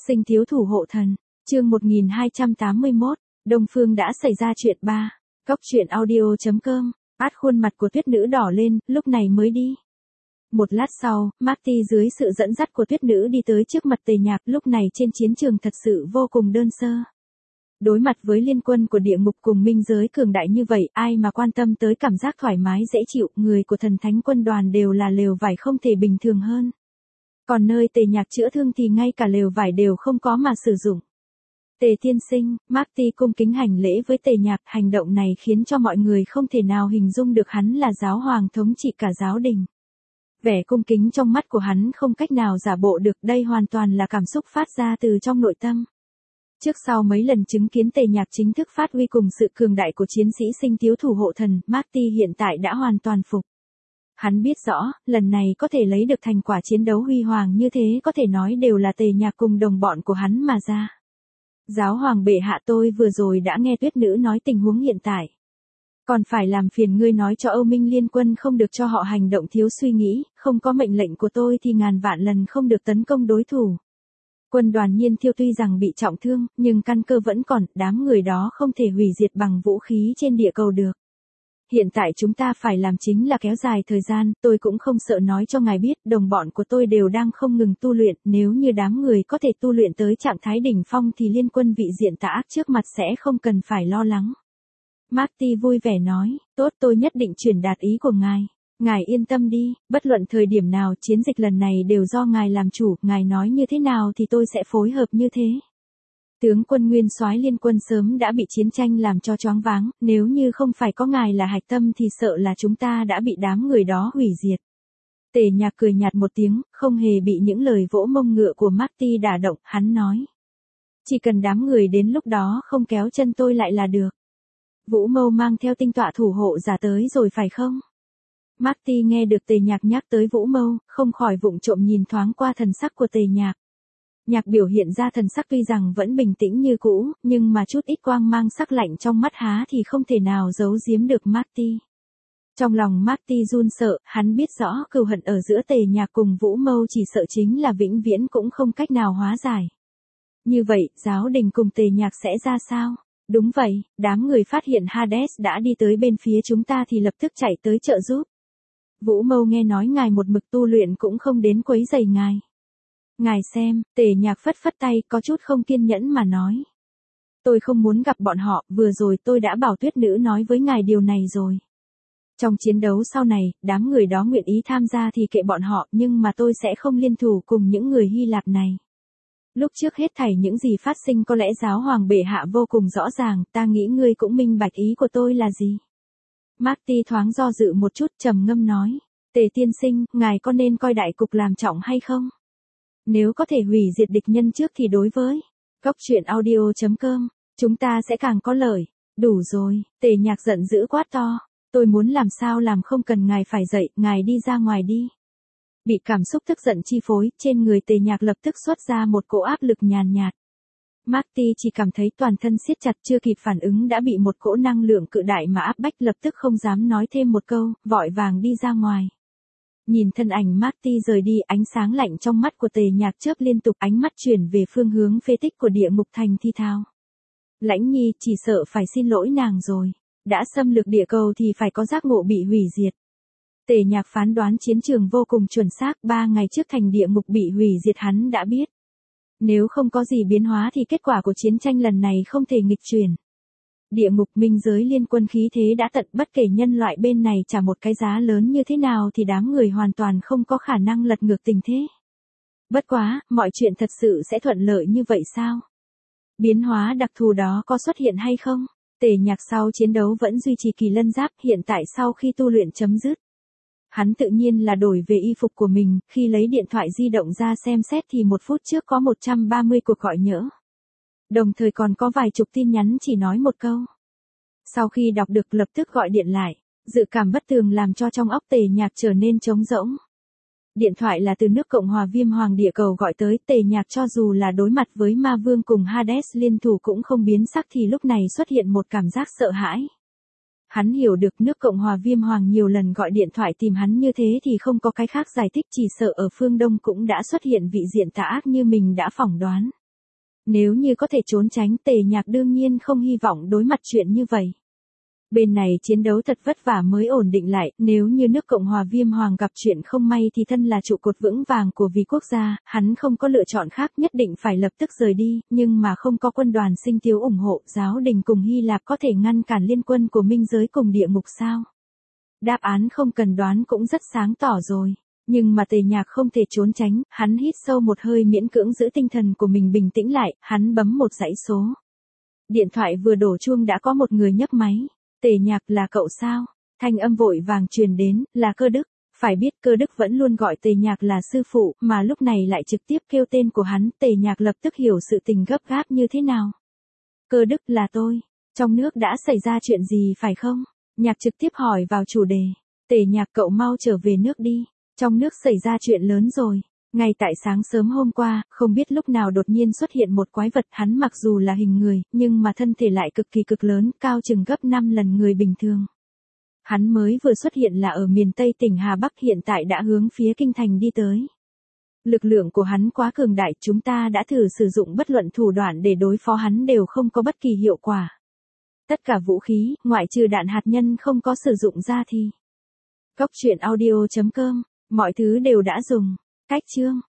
Sinh thiếu thủ hộ thần, chương 1281, Đông Phương đã xảy ra chuyện 3. Cóc truyện audio.com, khuôn mặt của tuyết nữ đỏ lên, lúc này mới đi. Một lát sau, Marty dưới sự dẫn dắt của tuyết nữ đi tới trước mặt Tề Nhạc, lúc này trên chiến trường thật sự vô cùng đơn sơ. Đối mặt với liên quân của địa ngục cùng minh giới cường đại như vậy, ai mà quan tâm tới cảm giác thoải mái dễ chịu, người của thần thánh quân đoàn đều là lều vải không thể bình thường hơn. Còn nơi Tề Nhạc chữa thương thì ngay cả lều vải đều không có mà sử dụng. Tề tiên sinh, Marty cung kính hành lễ với Tề Nhạc, hành động này khiến cho mọi người không thể nào hình dung được hắn là giáo hoàng thống trị cả giáo đình. Vẻ cung kính trong mắt của hắn không cách nào giả bộ được, đây hoàn toàn là cảm xúc phát ra từ trong nội tâm. Trước sau mấy lần chứng kiến Tề Nhạc chính thức phát huy cùng sự cường đại của chiến sĩ sinh thiếu thủ hộ thần, Marty hiện tại đã hoàn toàn phục. Hắn biết rõ, lần này có thể lấy được thành quả chiến đấu huy hoàng như thế có thể nói đều là Tề Nhạc cùng đồng bọn của hắn mà ra. Giáo hoàng bệ hạ, tôi vừa rồi đã nghe tuyết nữ nói tình huống hiện tại. Còn phải làm phiền ngươi nói cho Âu Minh liên quân không được cho họ hành động thiếu suy nghĩ, không có mệnh lệnh của tôi thì ngàn vạn lần không được tấn công đối thủ. Quân đoàn Nhiên Thiêu tuy rằng bị trọng thương, nhưng căn cơ vẫn còn, đám người đó không thể hủy diệt bằng vũ khí trên địa cầu được. Hiện tại chúng ta phải làm chính là kéo dài thời gian, tôi cũng không sợ nói cho ngài biết, đồng bọn của tôi đều đang không ngừng tu luyện, nếu như đám người có thể tu luyện tới trạng thái đỉnh phong thì liên quân vị diện tà ác trước mặt sẽ không cần phải lo lắng. Marty vui vẻ nói, tốt, tôi nhất định truyền đạt ý của ngài. Ngài yên tâm đi, bất luận thời điểm nào chiến dịch lần này đều do ngài làm chủ, ngài nói như thế nào thì tôi sẽ phối hợp như thế. Tướng quân nguyên soái liên quân sớm đã bị chiến tranh làm cho choáng váng, nếu như không phải có ngài là hạch tâm thì sợ là chúng ta đã bị đám người đó hủy diệt. Tề Nhạc cười nhạt một tiếng, không hề bị những lời vỗ mông ngựa của Marty đả động, hắn nói. Chỉ cần đám người đến lúc đó không kéo chân tôi lại là được. Vũ Mâu mang theo tinh tọa thủ hộ giả tới rồi phải không? Marty nghe được Tề Nhạc nhắc tới Vũ Mâu, không khỏi vụng trộm nhìn thoáng qua thần sắc của Tề Nhạc. Nhạc biểu hiện ra thần sắc tuy rằng vẫn bình tĩnh như cũ, nhưng mà chút ít quang mang sắc lạnh trong mắt há thì không thể nào giấu giếm được Marty. Trong lòng Marty run sợ, hắn biết rõ cừu hận ở giữa Tề Nhạc cùng Vũ Mâu chỉ sợ chính là vĩnh viễn cũng không cách nào hóa giải. Như vậy, giáo đình cùng Tề Nhạc sẽ ra sao? Đúng vậy, đám người phát hiện Hades đã đi tới bên phía chúng ta thì lập tức chạy tới trợ giúp. Vũ Mâu nghe nói ngài một mực tu luyện cũng không đến quấy rầy ngài. Ngài xem, Tề Nhạc phất phất tay, có chút không kiên nhẫn mà nói. Tôi không muốn gặp bọn họ, vừa rồi tôi đã bảo tuyết nữ nói với ngài điều này rồi. Trong chiến đấu sau này, đám người đó nguyện ý tham gia thì kệ bọn họ, nhưng mà tôi sẽ không liên thủ cùng những người Hy Lạp này. Lúc trước hết thảy những gì phát sinh có lẽ giáo hoàng bệ hạ vô cùng rõ ràng, ta nghĩ ngươi cũng minh bạch ý của tôi là gì. Marty thoáng do dự một chút, trầm ngâm nói. Tề tiên sinh, ngài có nên coi đại cục làm trọng hay không? Nếu có thể hủy diệt địch nhân trước thì đối với Cóc truyện audio.com, chúng ta sẽ càng có lợi. Đủ rồi, Tề Nhạc giận dữ quát to. Tôi muốn làm sao làm không cần ngài phải dậy, ngài đi ra ngoài đi. Bị cảm xúc tức giận chi phối, trên người Tề Nhạc lập tức xuất ra một cỗ áp lực nhàn nhạt. Marty chỉ cảm thấy toàn thân siết chặt, chưa kịp phản ứng đã bị một cỗ năng lượng cự đại mà áp bách, lập tức không dám nói thêm một câu, vội vàng đi ra ngoài. Nhìn thân ảnh Marty rời đi, ánh sáng lạnh trong mắt của Tề Nhạc chớp liên tục, ánh mắt chuyển về phương hướng phế tích của địa ngục thành thi thao. Lãnh Nhi, chỉ sợ phải xin lỗi nàng rồi. Đã xâm lược địa cầu thì phải có giác ngộ bị hủy diệt. Tề Nhạc phán đoán chiến trường vô cùng chuẩn xác, 3 ngày trước thành địa ngục bị hủy diệt hắn đã biết. Nếu không có gì biến hóa thì kết quả của chiến tranh lần này không thể nghịch chuyển. Địa ngục minh giới liên quân khí thế đã tận, bất kể nhân loại bên này trả một cái giá lớn như thế nào thì đám người hoàn toàn không có khả năng lật ngược tình thế. Bất quá, mọi chuyện thật sự sẽ thuận lợi như vậy sao? Biến hóa đặc thù đó có xuất hiện hay không? Tề Nhạc sau chiến đấu vẫn duy trì kỳ lân giáp, hiện tại sau khi tu luyện chấm dứt. Hắn tự nhiên là đổi về y phục của mình, khi lấy điện thoại di động ra xem xét thì 1 phút trước có 130 cuộc gọi nhỡ. Đồng thời còn có vài chục tin nhắn chỉ nói một câu. Sau khi đọc được lập tức gọi điện lại, dự cảm bất tường làm cho trong óc Tề Nhạc trở nên trống rỗng. Điện thoại là từ nước Cộng hòa Viêm Hoàng địa cầu gọi tới, Tề Nhạc cho dù là đối mặt với Ma Vương cùng Hades liên thủ cũng không biến sắc thì lúc này xuất hiện một cảm giác sợ hãi. Hắn hiểu được nước Cộng hòa Viêm Hoàng nhiều lần gọi điện thoại tìm hắn như thế thì không có cái khác giải thích, chỉ sợ ở phương Đông cũng đã xuất hiện vị diện tà ác như mình đã phỏng đoán. Nếu như có thể trốn tránh, Tề Nhạc đương nhiên không hy vọng đối mặt chuyện như vậy. Bên này chiến đấu thật vất vả mới ổn định lại, nếu như nước Cộng hòa Viêm Hoàng gặp chuyện không may thì thân là trụ cột vững vàng của vì quốc gia, hắn không có lựa chọn khác, nhất định phải lập tức rời đi, nhưng mà không có quân đoàn Sinh Tiếu ủng hộ, giáo đình cùng Hy Lạp có thể ngăn cản liên quân của minh giới cùng địa ngục sao? Đáp án không cần đoán cũng rất sáng tỏ rồi. Nhưng mà Tề Nhạc không thể trốn tránh, hắn hít sâu một hơi miễn cưỡng giữ tinh thần của mình bình tĩnh lại, hắn bấm một dãy số. Điện thoại vừa đổ chuông đã có một người nhấc máy. Tề Nhạc, là cậu sao? Thanh âm vội vàng truyền đến, là Cơ Đức. Phải biết Cơ Đức vẫn luôn gọi Tề Nhạc là sư phụ, mà lúc này lại trực tiếp kêu tên của hắn, Tề Nhạc lập tức hiểu sự tình gấp gáp như thế nào. Cơ Đức, là tôi. Trong nước đã xảy ra chuyện gì phải không? Nhạc trực tiếp hỏi vào chủ đề. Tề Nhạc, cậu mau trở về nước đi. Trong nước xảy ra chuyện lớn rồi. Ngay tại sáng sớm hôm qua, không biết lúc nào đột nhiên xuất hiện một quái vật, hắn mặc dù là hình người, nhưng mà thân thể lại cực kỳ cực lớn, cao chừng gấp 5 lần người bình thường. Hắn mới vừa xuất hiện là ở miền Tây tỉnh Hà Bắc, hiện tại đã hướng phía kinh thành đi tới. Lực lượng của hắn quá cường đại, chúng ta đã thử sử dụng bất luận thủ đoạn để đối phó hắn đều không có bất kỳ hiệu quả. Tất cả vũ khí, ngoại trừ đạn hạt nhân không có sử dụng ra thì. Cốc truyện audio.com, mọi thứ đều đã dùng. Cách chương